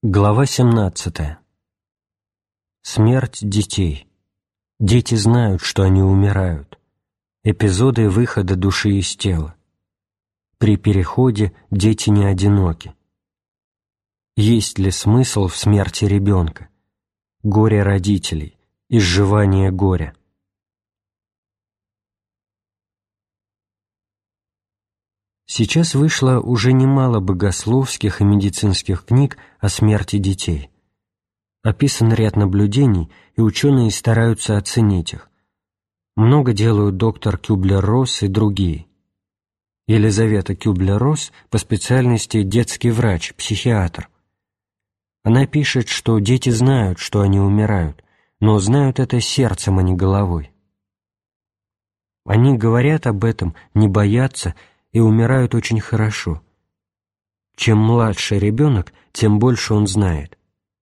Глава 17. Смерть детей. Дети знают, что они умирают. Эпизоды выхода души из тела. При переходе дети не одиноки. Есть ли смысл в смерти ребенка? Горе родителей. Изживание горя. Сейчас вышло уже немало богословских и медицинских книг о смерти детей. Описан ряд наблюдений, и ученые стараются оценить их. Много делают доктор Кюблер-Росс и другие. Елизавета Кюблер-Росс по специальности детский врач, психиатр. Она пишет, что дети знают, что они умирают, но знают это сердцем, а не головой. Они говорят об этом, не боятся и умирают очень хорошо. Чем младше ребенок, тем больше он знает.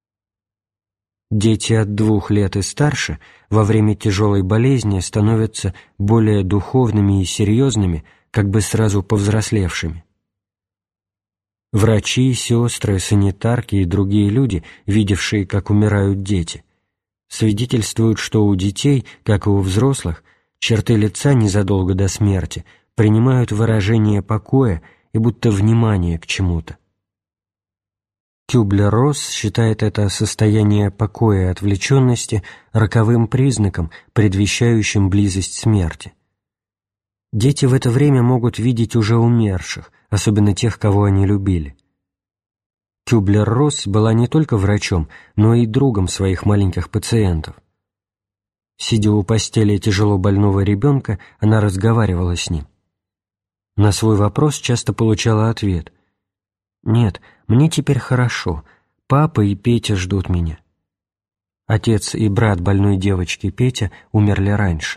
Дети от 2 лет и старше во время тяжелой болезни становятся более духовными и серьезными, как бы сразу повзрослевшими. Врачи, сестры, санитарки и другие люди, видевшие, как умирают дети, свидетельствуют, что у детей, как и у взрослых, черты лица незадолго до смерти принимают выражение покоя и будто внимание к чему-то. Кюблер-Росс считает это состояние покоя и отвлеченности роковым признаком, предвещающим близость смерти. Дети в это время могут видеть уже умерших, особенно тех, кого они любили. Кюблер-Росс была не только врачом, но и другом своих маленьких пациентов. Сидя у постели тяжело больного ребенка, она разговаривала с ним. На свой вопрос часто получала ответ: «Нет, мне теперь хорошо, папа и Петя ждут меня». Отец и брат больной девочки Петя умерли раньше.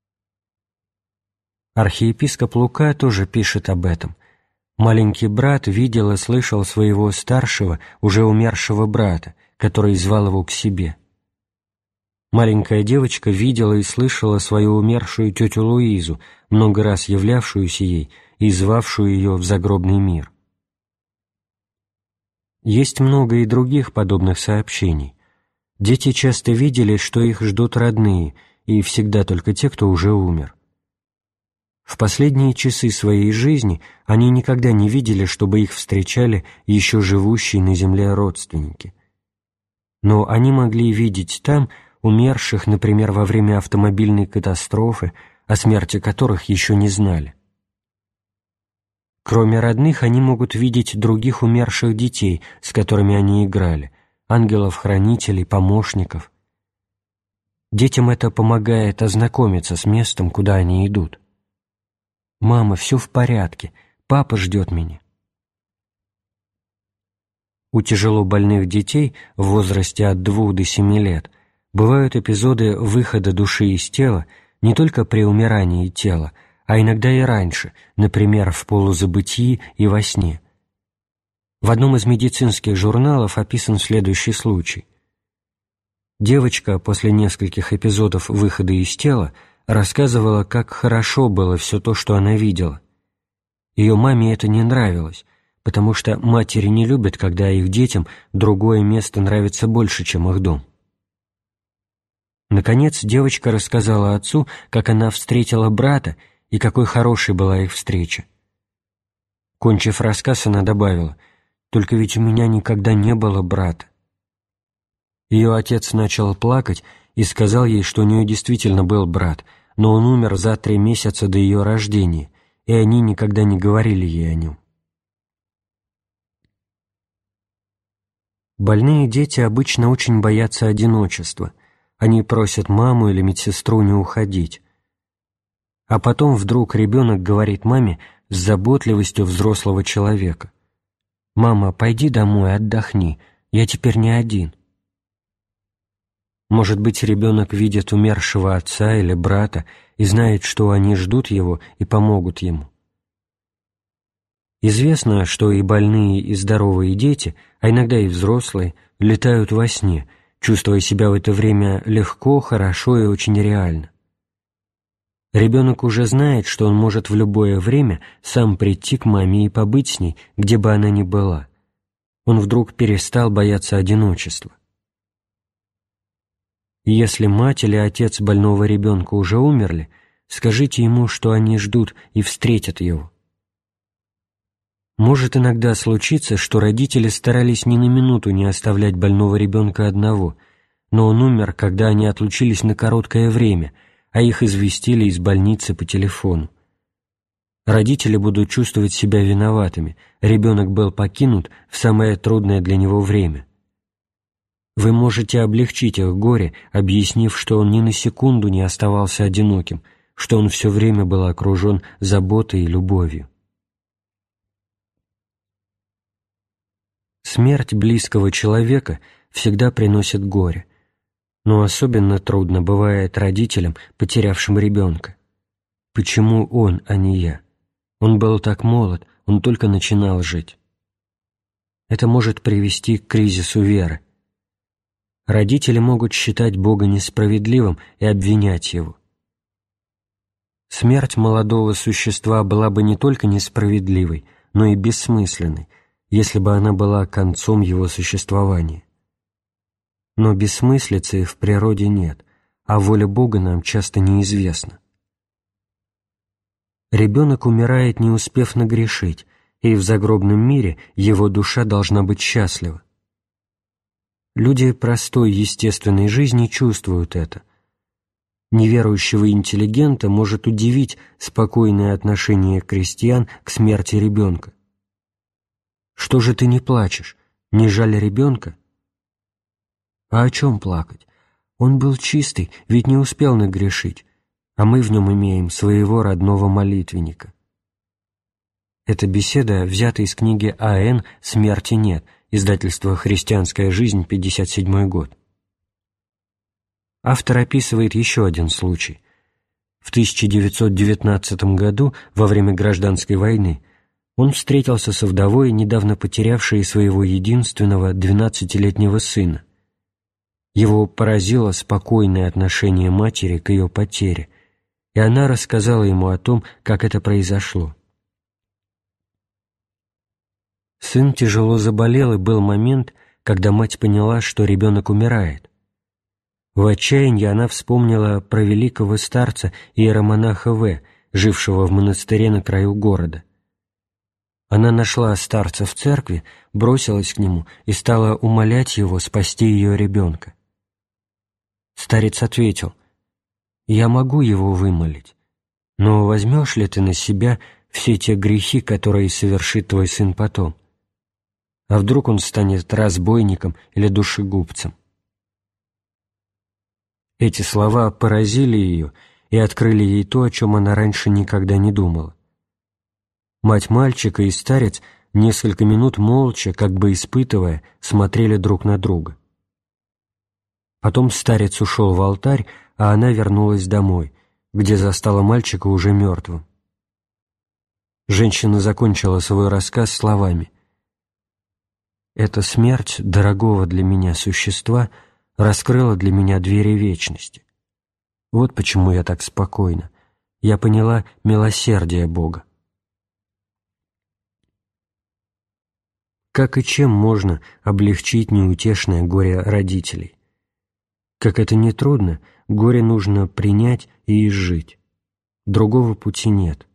Архиепископ Лука тоже пишет об этом. Маленький брат видел и слышал своего старшего, уже умершего брата, который звал его к себе. Маленькая девочка видела и слышала свою умершую тетю Луизу, много раз являвшуюся ей и звавшую ее в загробный мир. Есть много и других подобных сообщений. Дети часто видели, что их ждут родные, и всегда только те, кто уже умер. В последние часы своей жизни они никогда не видели, чтобы их встречали еще живущие на земле родственники. Но они могли видеть там умерших, например, во время автомобильной катастрофы, о смерти которых еще не знали. Кроме родных, они могут видеть других умерших детей, с которыми они играли, ангелов-хранителей, помощников. Детям это помогает ознакомиться с местом, куда они идут. «Мама, все в порядке, папа ждет меня». У тяжело больных детей в возрасте от 2 до 7 лет бывают эпизоды выхода души из тела не только при умирании тела, а иногда и раньше, например, в полузабытии и во сне. В одном из медицинских журналов описан следующий случай. Девочка после нескольких эпизодов выхода из тела рассказывала, как хорошо было все то, что она видела. Ее маме это не нравилось, потому что матери не любят, когда их детям другое место нравится больше, чем их дом. Наконец, девочка рассказала отцу, как она встретила брата и какой хорошей была их встреча. Кончив рассказ, она добавила: «Только ведь у меня никогда не было брата». Ее отец начал плакать и сказал ей, что у нее действительно был брат, но он умер за 3 месяца до ее рождения, и они никогда не говорили ей о нем. Больные дети обычно очень боятся одиночества. Они просят маму или медсестру не уходить. А потом вдруг ребенок говорит маме с заботливостью взрослого человека: «Мама, пойди домой, отдохни, я теперь не один». Может быть, ребенок видит умершего отца или брата и знает, что они ждут его и помогут ему. Известно, что и больные, и здоровые дети, а иногда и взрослые, летают во сне, чувствуя себя в это время легко, хорошо и очень реально. Ребенок уже знает, что он может в любое время сам прийти к маме и побыть с ней, где бы она ни была. Он вдруг перестал бояться одиночества. И если мать или отец больного ребенка уже умерли, скажите ему, что они ждут и встретят его. Может иногда случиться, что родители старались ни на минуту не оставлять больного ребенка одного, но он умер, когда они отлучились на короткое время, а их известили из больницы по телефону. Родители будут чувствовать себя виноватыми, ребенок был покинут в самое трудное для него время. Вы можете облегчить их горе, объяснив, что он ни на секунду не оставался одиноким, что он все время был окружен заботой и любовью. Смерть близкого человека всегда приносит горе, но особенно трудно бывает родителям, потерявшим ребенка. Почему он, а не я? Он был так молод, он только начинал жить. Это может привести к кризису веры. Родители могут считать Бога несправедливым и обвинять Его. Смерть молодого существа была бы не только несправедливой, но и бессмысленной, если бы она была концом его существования. Но бессмыслицы в природе нет, а воля Бога нам часто неизвестна. Ребенок умирает, не успев нагрешить, и в загробном мире его душа должна быть счастлива. Люди простой естественной жизни чувствуют это. Неверующего интеллигента может удивить спокойное отношение крестьян к смерти ребенка. «Что же ты не плачешь? Не жаль ребенка?» А о чем плакать? Он был чистый, ведь не успел нагрешить, а мы в нем имеем своего родного молитвенника. Эта беседа взята из книги А.Н. «Смерти нет», издательство «Христианская жизнь», 1957 год. Автор описывает еще один случай. В 1919 году, во время Гражданской войны, он встретился со вдовой, недавно потерявшей своего единственного 12-летнего сына. Его поразило спокойное отношение матери к ее потере, и она рассказала ему о том, как это произошло. Сын тяжело заболел, и был момент, когда мать поняла, что ребенок умирает. В отчаянии она вспомнила про великого старца иеромонаха В., жившего в монастыре на краю города. Она нашла старца в церкви, бросилась к нему и стала умолять его спасти ее ребенка. Старец ответил: «Я могу его вымолить, но возьмешь ли ты на себя все те грехи, которые совершит твой сын потом? А вдруг он станет разбойником или душегубцем?» Эти слова поразили ее и открыли ей то, о чем она раньше никогда не думала. Мать мальчика и старец несколько минут молча, как бы испытывая, смотрели друг на друга. Потом старец ушел в алтарь, а она вернулась домой, где застала мальчика уже мертвым. Женщина закончила свой рассказ словами: «Эта смерть дорогого для меня существа раскрыла для меня двери вечности. Вот почему я так спокойна. Я поняла милосердие Бога». Как и чем можно облегчить неутешное горе родителей? Как это ни трудно, горе нужно принять и изжить. Другого пути нет.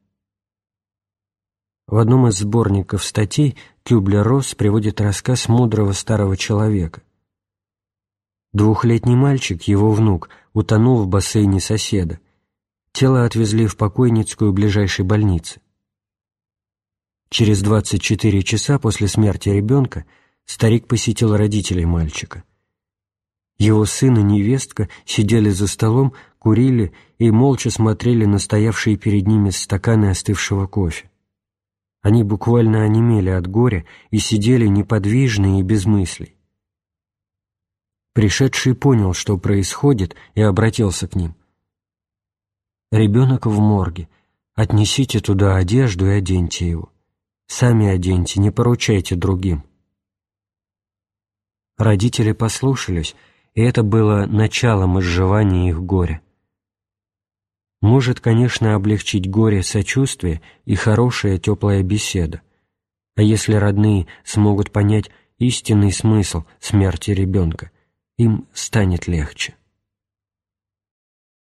В одном из сборников статей Кюблер-Росс приводит рассказ мудрого старого человека. 2-летний мальчик, его внук, утонул в бассейне соседа. Тело отвезли в покойницкую ближайшей больницы. Через 24 часа после смерти ребенка старик посетил родителей мальчика. Его сын и невестка сидели за столом, курили и молча смотрели на стоявшие перед ними стаканы остывшего кофе. Они буквально онемели от горя и сидели неподвижные и без мыслей. Пришедший понял, что происходит, и обратился к ним. «Ребенок в морге. Отнесите туда одежду и оденьте его. Сами оденьте, не поручайте другим». Родители послушались, и это было началом изживания их горя. Может, конечно, облегчить горе сочувствие и хорошая теплая беседа, а если родные смогут понять истинный смысл смерти ребенка, им станет легче.